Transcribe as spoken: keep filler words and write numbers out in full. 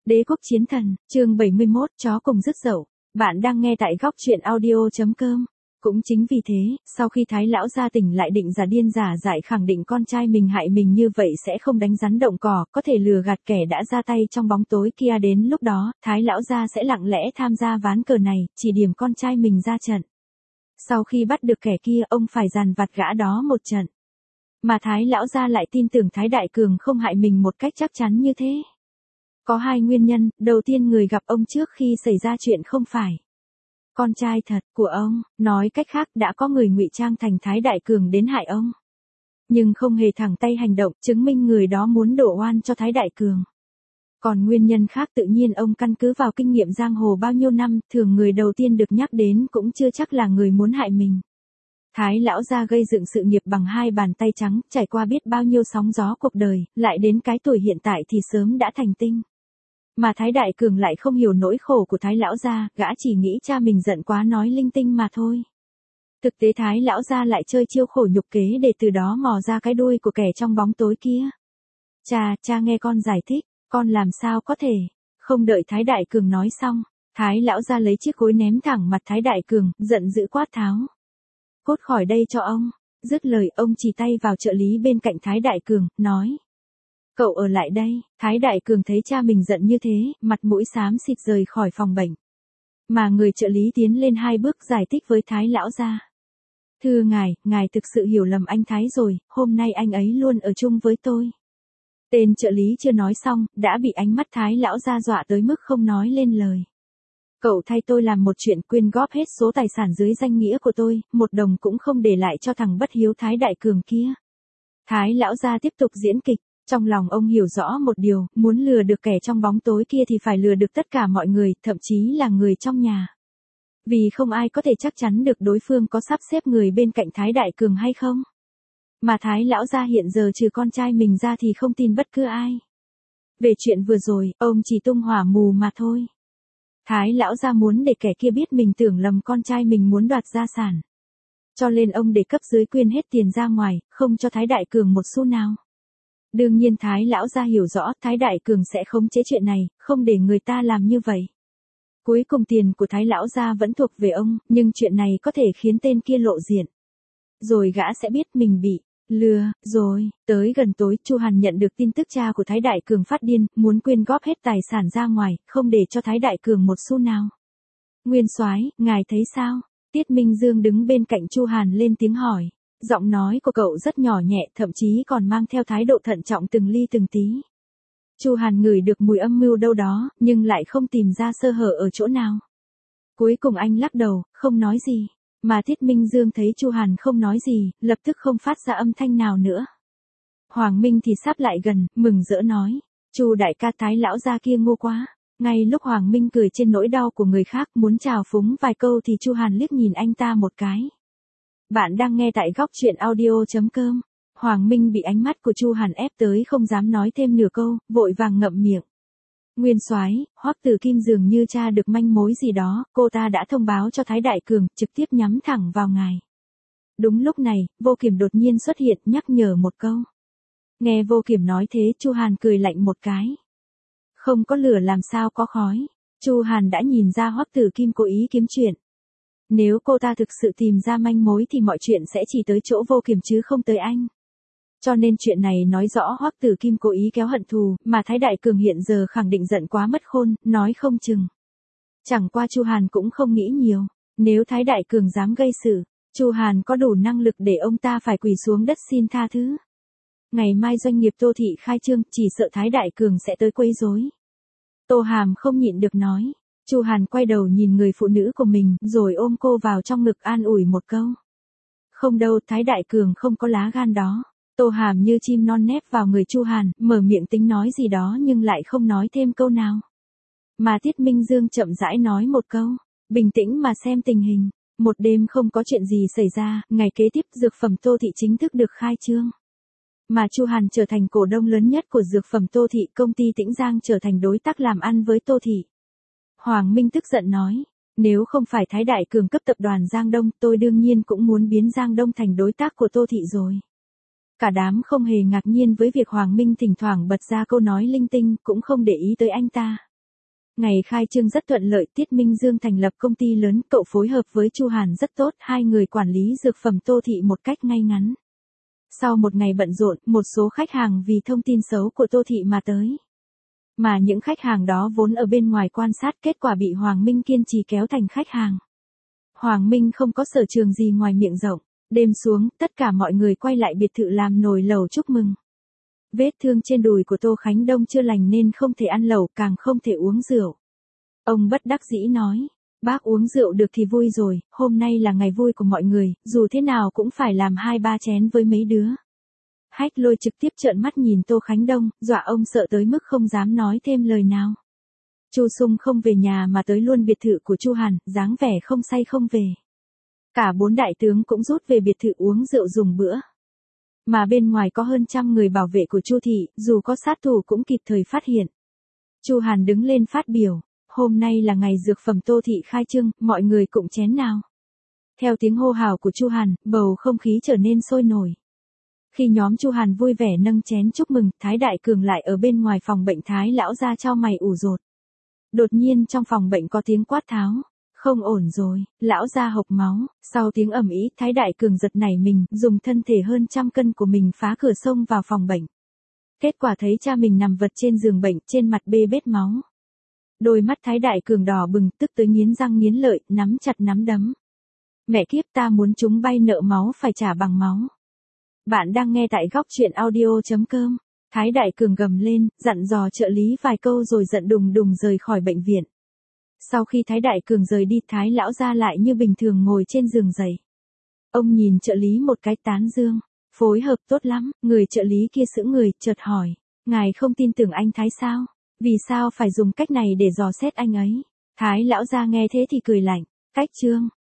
Đế quốc chiến thần, chương bảy mươi mốt, chó cùng rứt dậu. Bạn đang nghe tại góc truyện audio.com. Cũng chính vì thế, sau khi Thái lão gia tỉnh lại định giả điên giả dại khẳng định con trai mình hại mình như vậy sẽ không đánh rắn động cỏ, có thể lừa gạt kẻ đã ra tay trong bóng tối kia, đến lúc đó, Thái lão gia sẽ lặng lẽ tham gia ván cờ này, chỉ điểm con trai mình ra trận. Sau khi bắt được kẻ kia, ông phải dằn vặt gã đó một trận. Mà Thái lão gia lại tin tưởng Thái Đại Cường không hại mình một cách chắc chắn như thế. Có hai nguyên nhân, đầu tiên người gặp ông trước khi xảy ra chuyện không phải con trai thật của ông, nói cách khác đã có người ngụy trang thành Thái Đại Cường đến hại ông. Nhưng không hề thẳng tay hành động, chứng minh người đó muốn đổ oan cho Thái Đại Cường. Còn nguyên nhân khác tự nhiên ông căn cứ vào kinh nghiệm giang hồ bao nhiêu năm, thường người đầu tiên được nhắc đến cũng chưa chắc là người muốn hại mình. Thái lão gia gây dựng sự nghiệp bằng hai bàn tay trắng, trải qua biết bao nhiêu sóng gió cuộc đời, lại đến cái tuổi hiện tại thì sớm đã thành tinh. Mà Thái Đại Cường lại không hiểu nỗi khổ của Thái lão gia, gã chỉ nghĩ cha mình giận quá nói linh tinh mà thôi. Thực tế Thái lão gia lại chơi chiêu khổ nhục kế để từ đó mò ra cái đuôi của kẻ trong bóng tối kia. Cha, cha nghe con giải thích, con làm sao có thể. Không đợi Thái Đại Cường nói xong, Thái lão gia lấy chiếc gối ném thẳng mặt Thái Đại Cường, giận dữ quát tháo. Cút khỏi đây cho ông. Dứt lời ông chỉ tay vào trợ lý bên cạnh Thái Đại Cường, nói. Cậu ở lại đây. Thái Đại Cường thấy cha mình giận như thế, mặt mũi xám xịt rời khỏi phòng bệnh. Mà người trợ lý tiến lên hai bước giải thích với Thái lão gia. Thưa ngài, ngài thực sự hiểu lầm anh Thái rồi, hôm nay anh ấy luôn ở chung với tôi. Tên trợ lý chưa nói xong, đã bị ánh mắt Thái lão gia dọa tới mức không nói lên lời. Cậu thay tôi làm một chuyện, quyên góp hết số tài sản dưới danh nghĩa của tôi, một đồng cũng không để lại cho thằng bất hiếu Thái Đại Cường kia. Thái lão gia tiếp tục diễn kịch, trong lòng ông hiểu rõ một điều, muốn lừa được kẻ trong bóng tối kia thì phải lừa được tất cả mọi người, thậm chí là người trong nhà. Vì không ai có thể chắc chắn được đối phương có sắp xếp người bên cạnh Thái Đại Cường hay không. Mà Thái lão gia hiện giờ trừ con trai mình ra thì không tin bất cứ ai. Về chuyện vừa rồi, ông chỉ tung hỏa mù mà thôi. Thái lão gia muốn để kẻ kia biết mình tưởng lầm con trai mình muốn đoạt gia sản. Cho nên ông để cấp dưới quyên hết tiền ra ngoài, không cho Thái Đại Cường một xu nào. Đương nhiên Thái lão gia hiểu rõ Thái Đại Cường sẽ khống chế chuyện này, không để người ta làm như vậy. Cuối cùng tiền của Thái lão gia vẫn thuộc về ông, nhưng chuyện này có thể khiến tên kia lộ diện. Rồi gã sẽ biết mình bị lừa, rồi, tới gần tối, Chu Hàn nhận được tin tức cha của Thái Đại Cường phát điên, muốn quyên góp hết tài sản ra ngoài, không để cho Thái Đại Cường một xu nào. Nguyên soái, ngài thấy sao? Tiết Minh Dương đứng bên cạnh Chu Hàn lên tiếng hỏi. Giọng nói của cậu rất nhỏ nhẹ, thậm chí còn mang theo thái độ thận trọng từng ly từng tí. Chu Hàn ngửi được mùi âm mưu đâu đó, nhưng lại không tìm ra sơ hở ở chỗ nào. Cuối cùng anh lắc đầu, không nói gì. Mà Tiết Minh Dương thấy Chu Hàn không nói gì, lập tức không phát ra âm thanh nào nữa. Hoàng Minh thì sắp lại gần, mừng rỡ nói. Chu đại ca, Thái lão gia kia ngu quá. Ngay lúc Hoàng Minh cười trên nỗi đau của người khác muốn trào phúng vài câu thì Chu Hàn liếc nhìn anh ta một cái. Bạn đang nghe tại góc truyện audio.com. Hoàng Minh bị ánh mắt của Chu Hàn ép tới không dám nói thêm nửa câu, vội vàng ngậm miệng. Nguyên soái, Hoắc Tử Kim dường như tra được manh mối gì đó, cô ta đã thông báo cho Thái Đại Cường, trực tiếp nhắm thẳng vào ngài. Đúng lúc này, Vô Kiểm đột nhiên xuất hiện, nhắc nhở một câu. Nghe Vô Kiểm nói thế, Chu Hàn cười lạnh một cái. Không có lửa làm sao có khói. Chu Hàn đã nhìn ra Hoắc Tử Kim cố ý kiếm chuyện. Nếu cô ta thực sự tìm ra manh mối thì mọi chuyện sẽ chỉ tới chỗ Vô Kiểm chứ không tới anh. Cho nên chuyện này nói rõ Hoắc Tử Kim cố ý kéo hận thù, mà Thái Đại Cường hiện giờ khẳng định giận quá mất khôn, nói không chừng. Chẳng qua Chu Hàn cũng không nghĩ nhiều, nếu Thái Đại Cường dám gây sự, Chu Hàn có đủ năng lực để ông ta phải quỳ xuống đất xin tha thứ. Ngày mai doanh nghiệp Tô Thị khai trương, chỉ sợ Thái Đại Cường sẽ tới quấy rối. Tô Hàm không nhịn được nói. Chu Hàn quay đầu nhìn người phụ nữ của mình, rồi ôm cô vào trong ngực an ủi một câu. Không đâu, Thái Đại Cường không có lá gan đó. Tô Hàm như chim non nép vào người Chu Hàn, mở miệng tính nói gì đó nhưng lại không nói thêm câu nào. Mà Tiết Minh Dương chậm rãi nói một câu, bình tĩnh mà xem tình hình. Một đêm không có chuyện gì xảy ra, ngày kế tiếp dược phẩm Tô Thị chính thức được khai trương. Mà Chu Hàn trở thành cổ đông lớn nhất của dược phẩm Tô Thị, công ty Tĩnh Giang trở thành đối tác làm ăn với Tô Thị. Hoàng Minh tức giận nói, nếu không phải Thái Đại Cường cấp tập đoàn Giang Đông, tôi đương nhiên cũng muốn biến Giang Đông thành đối tác của Tô Thị rồi. Cả đám không hề ngạc nhiên với việc Hoàng Minh thỉnh thoảng bật ra câu nói linh tinh, cũng không để ý tới anh ta. Ngày khai trương rất thuận lợi, Tiết Minh Dương thành lập công ty lớn, cậu phối hợp với Chu Hàn rất tốt, hai người quản lý dược phẩm Tô Thị một cách ngay ngắn. Sau một ngày bận rộn, một số khách hàng vì thông tin xấu của Tô Thị mà tới. Mà những khách hàng đó vốn ở bên ngoài quan sát, kết quả bị Hoàng Minh kiên trì kéo thành khách hàng. Hoàng Minh không có sở trường gì ngoài miệng rộng. Đêm xuống, tất cả mọi người quay lại biệt thự làm nồi lẩu chúc mừng. Vết thương trên đùi của Tô Khánh Đông chưa lành nên không thể ăn lẩu, càng không thể uống rượu. Ông bất đắc dĩ nói, bác uống rượu được thì vui rồi, hôm nay là ngày vui của mọi người, dù thế nào cũng phải làm hai ba chén với mấy đứa. Hách Lôi trực tiếp trợn mắt nhìn Tô Khánh Đông, dọa ông sợ tới mức không dám nói thêm lời nào. Chu Sung không về nhà mà tới luôn biệt thự của Chu Hàn, dáng vẻ không say không về. Cả bốn đại tướng cũng rút về biệt thự uống rượu dùng bữa. Mà bên ngoài có hơn trăm người bảo vệ của Chu Thị, dù có sát thủ cũng kịp thời phát hiện. Chu Hàn đứng lên phát biểu, hôm nay là ngày dược phẩm Tô Thị khai trương, mọi người cụng chén nào. Theo tiếng hô hào của Chu Hàn, bầu không khí trở nên sôi nổi. Khi nhóm Chu Hàn vui vẻ nâng chén chúc mừng, Thái Đại Cường lại ở bên ngoài phòng bệnh Thái lão gia chau mày ủ rột. Đột nhiên trong phòng bệnh có tiếng quát tháo. Không ổn rồi, lão gia hộc máu, sau tiếng ầm ĩ, Thái Đại Cường giật nảy mình, dùng thân thể hơn trăm cân của mình phá cửa xông vào phòng bệnh. Kết quả thấy cha mình nằm vật trên giường bệnh, trên mặt bê bết máu. Đôi mắt Thái Đại Cường đỏ bừng, tức tới nghiến răng nghiến lợi, nắm chặt nắm đấm. Mẹ kiếp, ta muốn chúng bay nợ máu phải trả bằng máu. Bạn đang nghe tại góc truyện audio chấm com. Thái Đại Cường gầm lên, dặn dò trợ lý vài câu rồi giận đùng đùng rời khỏi bệnh viện. Sau khi Thái Đại Cường rời đi, Thái lão gia lại như bình thường ngồi trên giường giày. Ông nhìn trợ lý một cái tán dương, phối hợp tốt lắm, người trợ lý kia sững người, chợt hỏi, ngài không tin tưởng anh Thái sao? Vì sao phải dùng cách này để dò xét anh ấy? Thái lão gia nghe thế thì cười lạnh, cách trương,